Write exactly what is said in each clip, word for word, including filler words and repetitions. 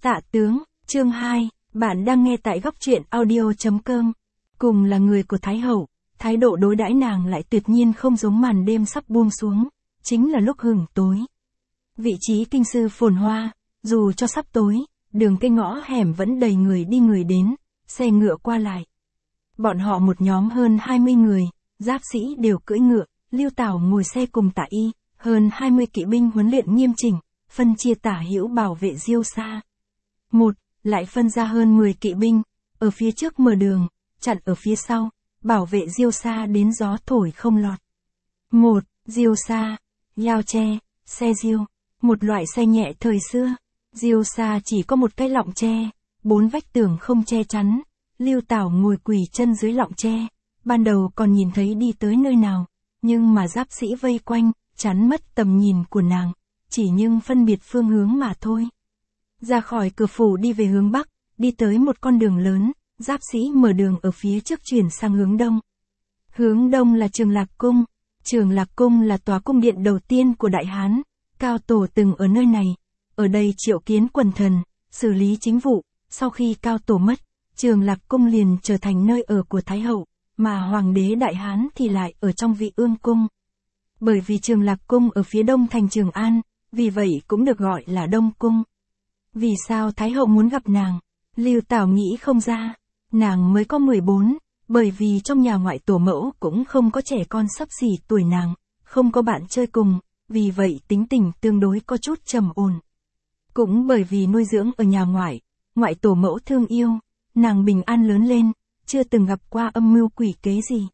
Tạ tướng, chương hai, bạn đang nghe tại góc truyện audio chấm com. Cùng là người của Thái hậu, thái độ đối đãi nàng lại tuyệt nhiên không giống màn đêm sắp buông xuống, chính là lúc hửng tối. Vị trí kinh sư phồn hoa, dù cho sắp tối, đường cây ngõ hẻm vẫn đầy người đi người đến, xe ngựa qua lại. Bọn họ một nhóm hơn hai mươi người, giáp sĩ đều cưỡi ngựa, Lưu Tảo ngồi xe cùng Tạ Y, hơn hai mươi kỵ binh huấn luyện nghiêm chỉnh, phân chia tả hữu bảo vệ Diêu Sa. Một, lại phân ra hơn mười kỵ binh, ở phía trước mở đường, chặn ở phía sau, bảo vệ Diêu Sa đến gió thổi không lọt. Một, Diêu Sa, Yao tre, xe diêu, một loại xe nhẹ thời xưa. Diêu Sa chỉ có một cái lọng tre, bốn vách tường không che chắn. Lưu Tảo ngồi quỳ chân dưới lọng tre, ban đầu còn nhìn thấy đi tới nơi nào, nhưng mà giáp sĩ vây quanh, chắn mất tầm nhìn của nàng, chỉ nhưng phân biệt phương hướng mà thôi. Ra khỏi cửa phủ đi về hướng bắc, đi tới một con đường lớn, giáp sĩ mở đường ở phía trước chuyển sang hướng đông. Hướng đông là Trường Lạc Cung. Trường Lạc Cung là tòa cung điện đầu tiên của Đại Hán, Cao Tổ từng ở nơi này, ở đây triệu kiến quần thần, xử lý chính vụ. Sau khi Cao Tổ mất, Trường Lạc Cung liền trở thành nơi ở của Thái hậu, mà Hoàng đế Đại Hán thì lại ở trong Vị Ương Cung. Bởi vì Trường Lạc Cung ở phía đông thành Trường An, vì vậy cũng được gọi là Đông Cung. Vì sao Thái hậu muốn gặp nàng? Lưu Tảo nghĩ không ra. Nàng mới có mười bốn, bởi vì trong nhà ngoại tổ mẫu cũng không có trẻ con xấp xỉ tuổi nàng, không có bạn chơi cùng, vì vậy tính tình tương đối có chút trầm ổn. Cũng bởi vì nuôi dưỡng ở nhà ngoại, ngoại tổ mẫu thương yêu, nàng bình an lớn lên, chưa từng gặp qua âm mưu quỷ kế gì.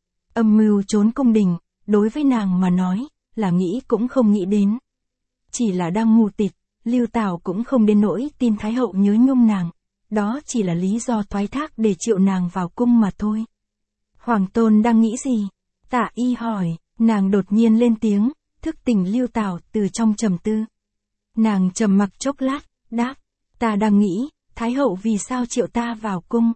Âm mưu trốn cung đình, đối với nàng mà nói, là nghĩ cũng không nghĩ đến. Chỉ là đang mù tịt, Lưu Tảo cũng không đến nỗi tin Thái hậu nhớ nhung nàng, đó chỉ là lý do thoái thác để triệu nàng vào cung mà thôi. Hoàng tôn đang nghĩ gì? Tạ Y hỏi, nàng đột nhiên lên tiếng, thức tỉnh Lưu Tảo từ trong trầm tư. Nàng trầm mặc chốc lát, đáp, ta đang nghĩ, Thái hậu vì sao triệu ta vào cung?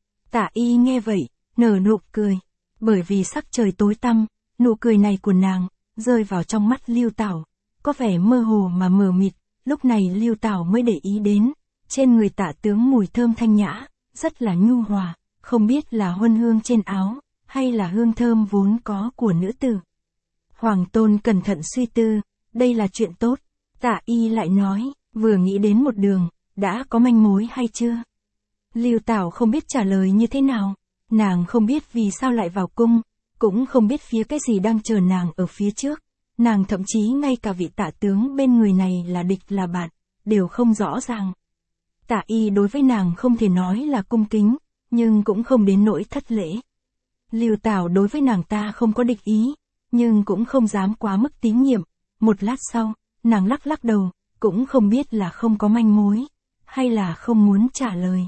Tạ Y nghe vậy, nở nụ cười, bởi vì sắc trời tối tăm, nụ cười này của nàng, rơi vào trong mắt Lưu Tảo, có vẻ mơ hồ mà mờ mịt, lúc này Lưu Tảo mới để ý đến, trên người Tạ tướng mùi thơm thanh nhã, rất là nhu hòa, không biết là huân hương trên áo, hay là hương thơm vốn có của nữ tử. Hoàng tôn cẩn thận suy tư, đây là chuyện tốt. Tạ Y lại nói, vừa nghĩ đến một đường, đã có manh mối hay chưa? Lưu Tảo không biết trả lời như thế nào, nàng không biết vì sao lại vào cung, cũng không biết phía cái gì đang chờ nàng ở phía trước, nàng thậm chí ngay cả vị Tạ tướng bên người này là địch là bạn, đều không rõ ràng. Tạ Y đối với nàng không thể nói là cung kính, nhưng cũng không đến nỗi thất lễ. Lưu Tảo đối với nàng ta không có địch ý, nhưng cũng không dám quá mức tín nhiệm. Một lát sau, nàng lắc lắc đầu, cũng không biết là không có manh mối, hay là không muốn trả lời.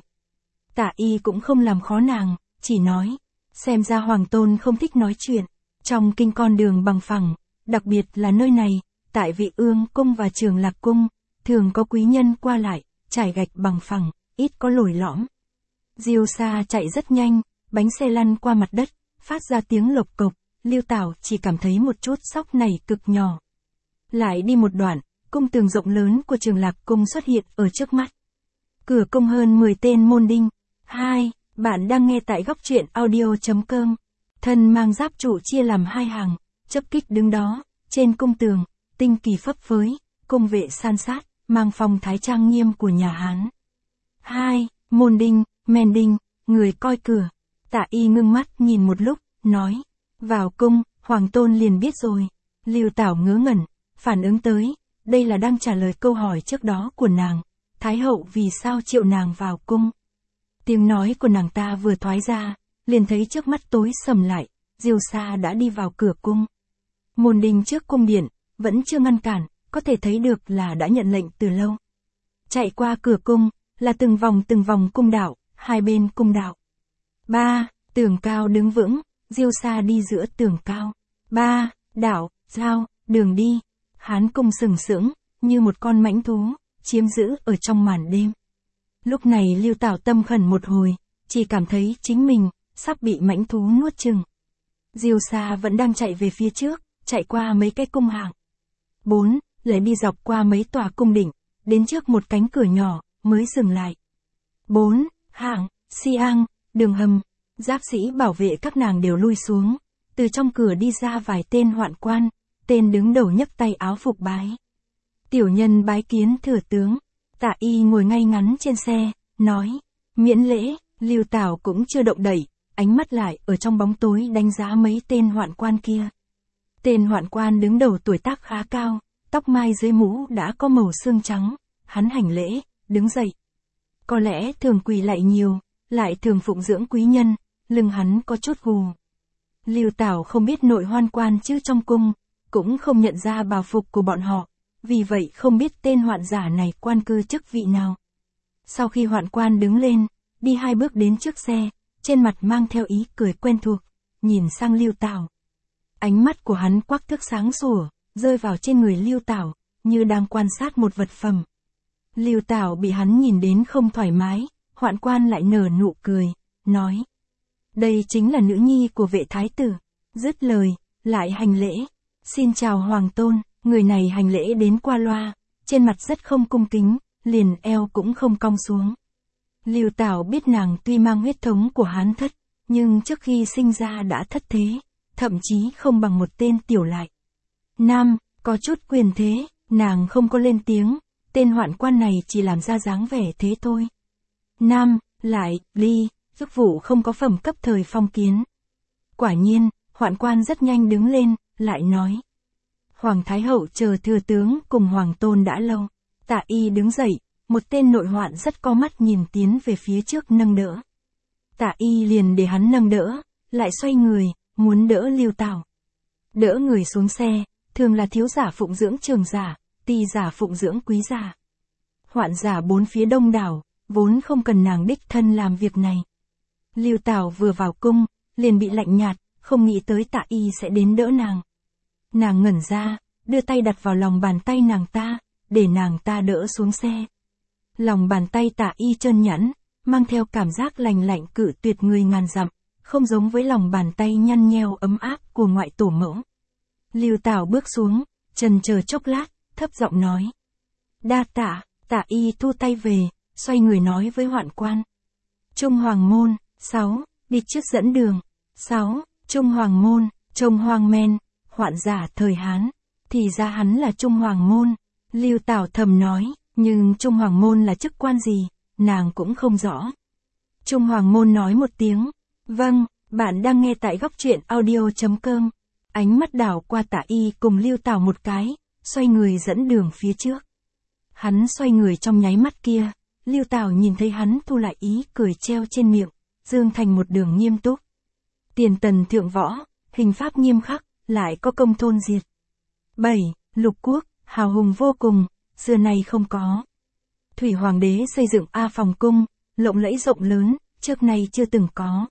Tạ Y cũng không làm khó nàng, chỉ nói, xem ra hoàng tôn không thích nói chuyện. Trong kinh con đường bằng phẳng, đặc biệt là nơi này, tại Vị Ương Cung và Trường Lạc Cung, thường có quý nhân qua lại, trải gạch bằng phẳng, ít có lồi lõm. Diêu Sa chạy rất nhanh, bánh xe lăn qua mặt đất, phát ra tiếng lộc cộc, Lưu Tảo chỉ cảm thấy một chút sóc này cực nhỏ. Lại đi một đoạn, cung tường rộng lớn của Trường Lạc Cung xuất hiện ở trước mắt. Cửa cung hơn mười tên môn đinh. Hai, bạn đang nghe tại góc truyện audio chấm com. Thân mang giáp trụ chia làm hai hàng, chấp kích đứng đó, trên cung tường, tinh kỳ phấp phới, cung vệ san sát, mang phong thái trang nghiêm của nhà Hán. Hai, môn đinh, men đinh, người coi cửa. Tạ Y ngưng mắt nhìn một lúc, nói, vào cung, hoàng tôn liền biết rồi. Lưu Tảo ngớ ngẩn, phản ứng tới, đây là đang trả lời câu hỏi trước đó của nàng, Thái hậu vì sao triệu nàng vào cung. Tiếng nói của nàng ta vừa thoái ra, liền thấy trước mắt tối sầm lại, Diêu Sa đã đi vào cửa cung. Môn đinh trước cung điện, vẫn chưa ngăn cản, có thể thấy được là đã nhận lệnh từ lâu. Chạy qua cửa cung, là từng vòng từng vòng cung đạo, hai bên cung đạo. Ba, tường cao đứng vững, Diêu Sa đi giữa tường cao. Ba, đạo, giao, đường đi. Hán cung sừng sững, như một con mãnh thú, chiếm giữ ở trong màn đêm. Lúc này Lưu Tảo tâm khẩn một hồi, chỉ cảm thấy chính mình, sắp bị mãnh thú nuốt chừng. Diêu Sa vẫn đang chạy về phía trước, chạy qua mấy cái cung hạng. Bốn, lại đi dọc qua mấy tòa cung đỉnh, đến trước một cánh cửa nhỏ, mới dừng lại. Bốn hạng, Siang, đường hầm, giáp sĩ bảo vệ các nàng đều lui xuống. Từ trong cửa đi ra vài tên hoạn quan, tên đứng đầu nhấc tay áo phục bái. Tiểu nhân bái kiến thừa tướng. Tạ Y ngồi ngay ngắn trên xe, nói, miễn lễ. Lưu Tảo cũng chưa động đậy, ánh mắt lại ở trong bóng tối đánh giá mấy tên hoạn quan kia. Tên hoạn quan đứng đầu tuổi tác khá cao, tóc mai dưới mũ đã có màu xương trắng, hắn hành lễ, đứng dậy. Có lẽ thường quỳ lạy nhiều, lại thường phụng dưỡng quý nhân, lưng hắn có chút gù. Lưu Tảo không biết nội hoan quan chứ trong cung, cũng không nhận ra bào phục của bọn họ, vì vậy không biết tên hoạn giả này quan cư chức vị nào. Sau khi hoạn quan đứng lên, đi hai bước đến trước xe, trên mặt mang theo ý cười quen thuộc, nhìn sang Lưu Tảo. Ánh mắt của hắn quắc thước sáng sủa, rơi vào trên người Lưu Tảo, như đang quan sát một vật phẩm. Lưu Tảo bị hắn nhìn đến không thoải mái, hoạn quan lại nở nụ cười, nói. Đây chính là nữ nhi của vệ thái tử. Dứt lời, lại hành lễ. Xin chào hoàng tôn. Người này hành lễ đến qua loa, trên mặt rất không cung kính, liền eo cũng không cong xuống. Lưu Tảo biết nàng tuy mang huyết thống của Hán thất, nhưng trước khi sinh ra đã thất thế, thậm chí không bằng một tên tiểu lại. Nam, có chút quyền thế, nàng không có lên tiếng, tên hoạn quan này chỉ làm ra dáng vẻ thế thôi. Nam, lại, ly, chức vụ không có phẩm cấp thời phong kiến. Quả nhiên, hoạn quan rất nhanh đứng lên, lại nói. Hoàng Thái Hậu chờ thừa tướng cùng Hoàng Tôn đã lâu. Tạ Y đứng dậy, một tên nội hoạn rất có mắt nhìn tiến về phía trước nâng đỡ. Tạ Y liền để hắn nâng đỡ, lại xoay người, muốn đỡ Lưu Tảo. Đỡ người xuống xe, thường là thiếu giả phụng dưỡng trường giả, ty giả phụng dưỡng quý giả. Hoạn giả bốn phía đông đảo, vốn không cần nàng đích thân làm việc này. Lưu Tảo vừa vào cung, liền bị lạnh nhạt, không nghĩ tới Tạ Y sẽ đến đỡ nàng. Nàng ngẩn ra, đưa tay đặt vào lòng bàn tay nàng ta, để nàng ta đỡ xuống xe. Lòng bàn tay Tạ Y trơn nhẵn, mang theo cảm giác lành lạnh cự tuyệt người ngàn dặm, không giống với lòng bàn tay nhăn nheo ấm áp của ngoại tổ mẫu. Lưu Tảo bước xuống, chần chờ chốc lát, thấp giọng nói. Đa tạ. Tạ Y thu tay về, xoay người nói với hoạn quan. Trung Hoàng Môn, sáu, đi trước dẫn đường. sáu. Trung Hoàng Môn, trông hoang men, hoạn giả thời Hán. Thì ra hắn là Trung Hoàng Môn. Lưu Tảo thầm nói, nhưng Trung Hoàng Môn là chức quan gì, nàng cũng không rõ. Trung Hoàng Môn nói một tiếng. Vâng, bạn đang nghe tại góc truyện audio chấm com. Ánh mắt đảo qua Tạ Y cùng Lưu Tảo một cái, xoay người dẫn đường phía trước. Hắn xoay người trong nháy mắt kia, Lưu Tảo nhìn thấy hắn thu lại ý cười treo trên miệng, dương thành một đường nghiêm túc. Tiền tần thượng võ, hình pháp nghiêm khắc, lại có công thôn diệt. bảy. Lục quốc, hào hùng vô cùng, xưa nay không có. Thủy Hoàng đế xây dựng A Phòng cung, lộng lẫy rộng lớn, trước nay chưa từng có.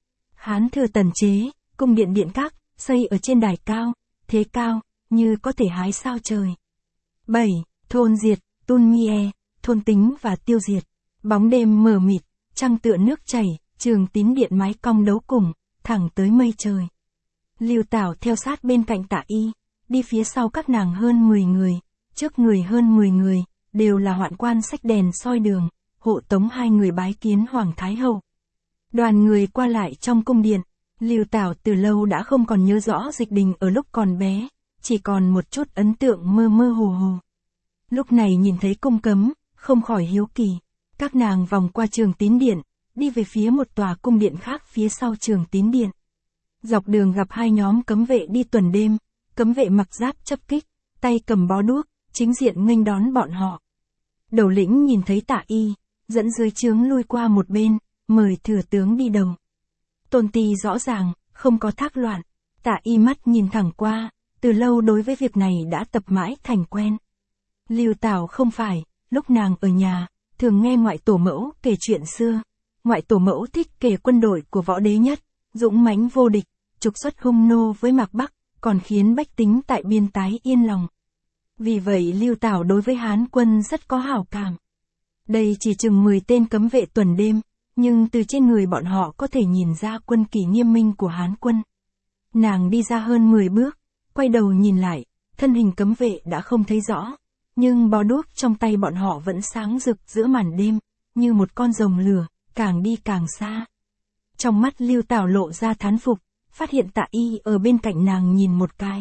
Hán thừa tần chế, cung điện điện các, xây ở trên đài cao, thế cao, như có thể hái sao trời. bảy. Thôn diệt, Tun Mie, thôn tính và tiêu diệt. Bóng đêm mờ mịt, trăng tựa nước chảy, Trường Tín điện mái cong đấu cùng, thẳng tới mây trời. Lưu Tảo theo sát bên cạnh Tạ Y, đi phía sau các nàng hơn mười người, trước người hơn mười người, đều là hoạn quan xách đèn soi đường, hộ tống hai người bái kiến Hoàng Thái Hậu. Đoàn người qua lại trong cung điện, Lưu Tảo từ lâu đã không còn nhớ rõ Dịch Đình ở lúc còn bé, chỉ còn một chút ấn tượng mơ mơ hồ hồ. Lúc này nhìn thấy cung cấm, không khỏi hiếu kỳ. Các nàng vòng qua Trường Tín điện, đi về phía một tòa cung điện khác phía sau Trường Tín điện. Dọc đường gặp hai nhóm cấm vệ đi tuần đêm, cấm vệ mặc giáp chấp kích, tay cầm bó đuốc, chính diện nghênh đón bọn họ. Đầu lĩnh nhìn thấy Tạ Y, dẫn dưới trướng lui qua một bên, mời thừa tướng đi đầu. Tôn ti rõ ràng, không có thác loạn. Tạ Y mắt nhìn thẳng qua, từ lâu đối với việc này đã tập mãi thành quen. Lưu Tảo không phải, lúc nàng ở nhà, thường nghe ngoại tổ mẫu kể chuyện xưa. Ngoại tổ mẫu thích kể quân đội của võ đế nhất, dũng mãnh vô địch, trục xuất hung nô với Mạc Bắc, còn khiến bách tính tại biên tái yên lòng. Vì vậy Lưu Tảo đối với Hán quân rất có hảo cảm. Đây chỉ chừng mười tên cấm vệ tuần đêm, nhưng từ trên người bọn họ có thể nhìn ra quân kỷ nghiêm minh của Hán quân. Nàng đi ra hơn mười bước, quay đầu nhìn lại, thân hình cấm vệ đã không thấy rõ, nhưng bó đuốc trong tay bọn họ vẫn sáng rực giữa màn đêm, như một con rồng lửa, càng đi càng xa. Trong mắt Lưu Tảo lộ ra thán phục, phát hiện Tạ Y ở bên cạnh nàng nhìn một cái.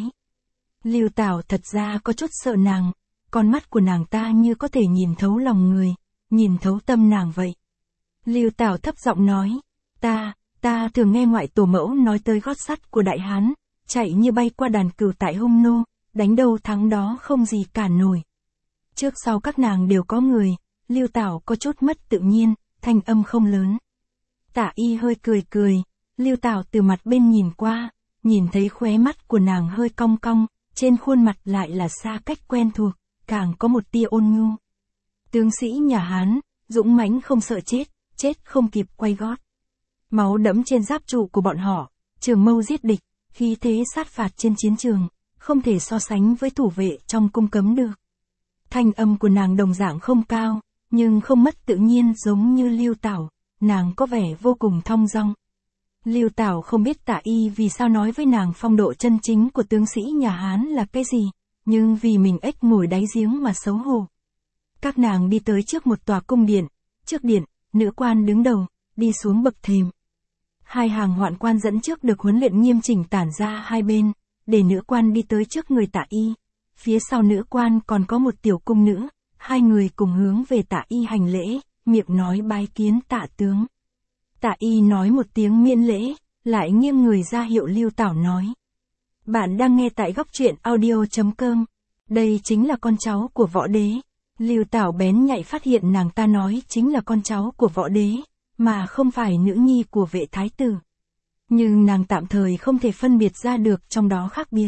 Lưu Tảo thật ra có chút sợ nàng, con mắt của nàng ta như có thể nhìn thấu lòng người, nhìn thấu tâm nàng vậy. Lưu Tảo thấp giọng nói, ta, ta thường nghe ngoại tổ mẫu nói tới gót sắt của Đại Hán, chạy như bay qua đàn cừu tại Hung Nô, đánh đâu thắng đó không gì cản nổi. Trước sau các nàng đều có người, Lưu Tảo có chút mất tự nhiên, thanh âm không lớn. Tạ Y hơi cười cười, Lưu Tảo từ mặt bên nhìn qua, nhìn thấy khóe mắt của nàng hơi cong cong, trên khuôn mặt lại là xa cách quen thuộc, càng có một tia ôn nhu. Tướng sĩ nhà Hán, dũng mãnh không sợ chết, chết không kịp quay gót. Máu đẫm trên giáp trụ của bọn họ, trường mâu giết địch, khí thế sát phạt trên chiến trường, không thể so sánh với thủ vệ trong cung cấm được. Thanh âm của nàng đồng dạng không cao, nhưng không mất tự nhiên giống như Lưu Tảo, nàng có vẻ vô cùng thong dong. Lưu Tảo không biết Tạ Y vì sao nói với nàng phong độ chân chính của tướng sĩ nhà Hán là cái gì, nhưng vì mình ếch ngồi đáy giếng mà xấu hổ. Các nàng đi tới trước một tòa cung điện, trước điện, nữ quan đứng đầu, đi xuống bậc thềm. Hai hàng hoạn quan dẫn trước được huấn luyện nghiêm chỉnh tản ra hai bên, để nữ quan đi tới trước người Tạ Y. Phía sau nữ quan còn có một tiểu cung nữ, hai người cùng hướng về Tạ Y hành lễ, miệng nói bái kiến Tạ tướng. Tạ Y nói một tiếng miễn lễ, lại nghiêng người ra hiệu Lưu Tảo nói. Bạn đang nghe tại góc truyện audio chấm com. Đây chính là con cháu của võ đế. Lưu Tảo bén nhạy phát hiện nàng ta nói chính là con cháu của võ đế, mà không phải nữ nhi của vệ thái tử. Nhưng nàng tạm thời không thể phân biệt ra được trong đó khác biệt.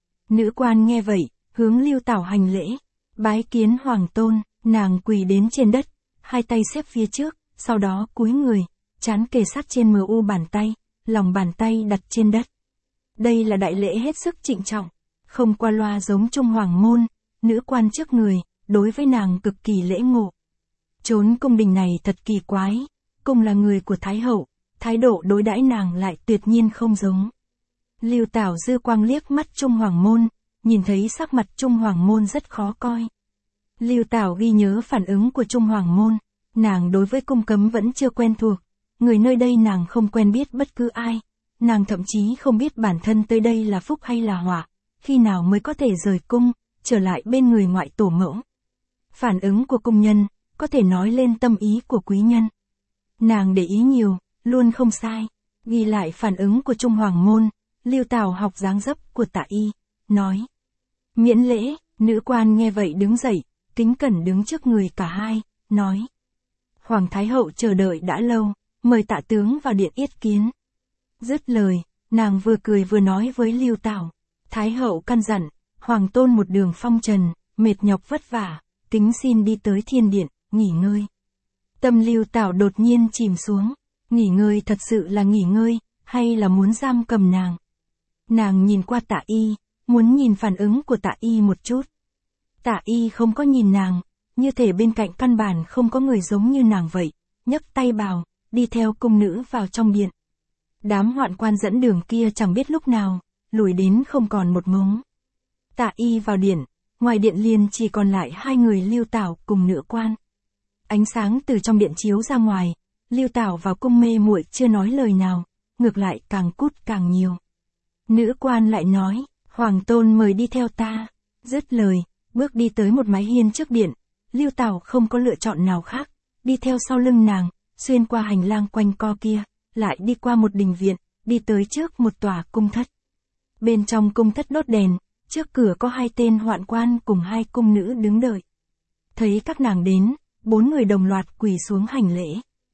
Nữ quan nghe vậy, hướng Lưu Tảo hành lễ, bái kiến hoàng tôn, nàng quỳ đến trên đất, hai tay xếp phía trước, sau đó cúi người, trán kề sát trên mờ u bàn tay, lòng bàn tay đặt trên đất. Đây là đại lễ hết sức trịnh trọng, không qua loa giống Trung Hoàng môn, nữ quan trước người, đối với nàng cực kỳ lễ ngộ. Chốn cung đình này thật kỳ quái, cung là người của Thái hậu, thái độ đối đãi nàng lại tuyệt nhiên không giống. Lưu Tảo dư quang liếc mắt Trung Hoàng môn, nhìn thấy sắc mặt Trung Hoàng môn rất khó coi. Lưu Tảo ghi nhớ phản ứng của Trung Hoàng môn, nàng đối với cung cấm vẫn chưa quen thuộc, người nơi đây nàng không quen biết bất cứ ai, nàng thậm chí không biết bản thân tới đây là phúc hay là họa, khi nào mới có thể rời cung, trở lại bên người ngoại tổ mẫu. Phản ứng của cung nhân, có thể nói lên tâm ý của quý nhân. Nàng để ý nhiều, luôn không sai, ghi lại phản ứng của Trung Hoàng môn, Lưu Tảo học dáng dấp của Tạ Y, nói. Miễn lễ, nữ quan nghe vậy đứng dậy, kính cẩn đứng trước người cả hai, nói. Hoàng Thái hậu chờ đợi đã lâu, mời Tạ tướng vào điện yết kiến. Dứt lời, nàng vừa cười vừa nói với Lưu Tảo. Thái hậu căn dặn, hoàng tôn một đường phong trần, mệt nhọc vất vả, kính xin đi tới thiên điện, nghỉ ngơi. Tâm Lưu Tảo đột nhiên chìm xuống, nghỉ ngơi thật sự là nghỉ ngơi, hay là muốn giam cầm nàng. Nàng nhìn qua Tạ Y, muốn nhìn phản ứng của Tạ Y một chút. Tạ Y không có nhìn nàng, như thể bên cạnh căn bản không có người giống như nàng vậy, nhấc tay bào, đi theo cung nữ vào trong điện. Đám hoạn quan dẫn đường kia chẳng biết lúc nào, lùi đến không còn một mống. Tạ Y vào điện, ngoài điện liền chỉ còn lại hai người Lưu Tảo cùng nữ quan. Ánh sáng từ trong điện chiếu ra ngoài, Lưu Tảo vào cung mê muội chưa nói lời nào, ngược lại càng cút càng nhiều. Nữ quan lại nói, hoàng tôn mời đi theo ta. Dứt lời, bước đi tới một mái hiên trước điện, Lưu Tảo không có lựa chọn nào khác, đi theo sau lưng nàng, xuyên qua hành lang quanh co kia, lại đi qua một đình viện, đi tới trước một tòa cung thất. Bên trong cung thất đốt đèn, trước cửa có hai tên hoạn quan cùng hai cung nữ đứng đợi. Thấy các nàng đến, bốn người đồng loạt quỳ xuống hành lễ.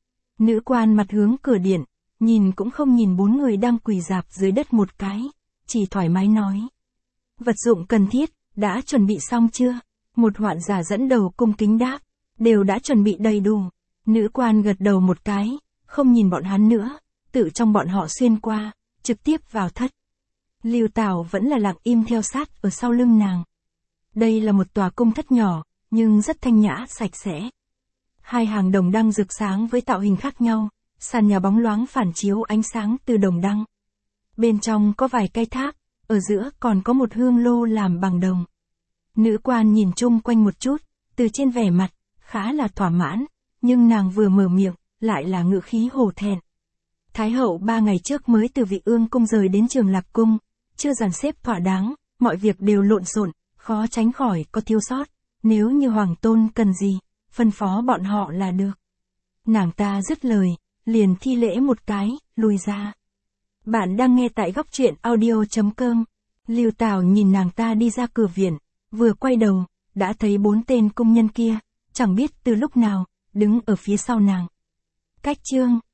Nữ quan mặt hướng cửa điện, nhìn cũng không nhìn bốn người đang quỳ rạp dưới đất một cái, chỉ thoải mái nói. Vật dụng cần thiết, đã chuẩn bị xong chưa? Một hoạn giả dẫn đầu cung kính đáp, đều đã chuẩn bị đầy đủ. Nữ quan gật đầu một cái, không nhìn bọn hắn nữa, tự trong bọn họ xuyên qua, trực tiếp vào thất. Lưu Tảo vẫn là lặng im theo sát ở sau lưng nàng. Đây là một tòa cung thất nhỏ, nhưng rất thanh nhã sạch sẽ. Hai hàng đồng đăng rực sáng với tạo hình khác nhau, sàn nhà bóng loáng phản chiếu ánh sáng từ đồng đăng. Bên trong có vài cây tháp, ở giữa còn có một hương lô làm bằng đồng. Nữ quan nhìn chung quanh một chút, từ trên vẻ mặt, khá là thỏa mãn, nhưng nàng vừa mở miệng, lại là ngữ khí hổ thẹn. Thái hậu ba ngày trước mới từ Vị Ương cung rời đến Trường Lạc cung, chưa dàn xếp thỏa đáng, mọi việc đều lộn xộn, khó tránh khỏi có thiếu sót, nếu như hoàng tôn cần gì, phân phó bọn họ là được. Nàng ta dứt lời, liền thi lễ một cái, lùi ra. Bạn đang nghe tại góc truyện audio chấm com. Lưu Tào nhìn nàng ta đi ra cửa viện, vừa quay đầu, đã thấy bốn tên công nhân kia, chẳng biết từ lúc nào, đứng ở phía sau nàng. Cách chương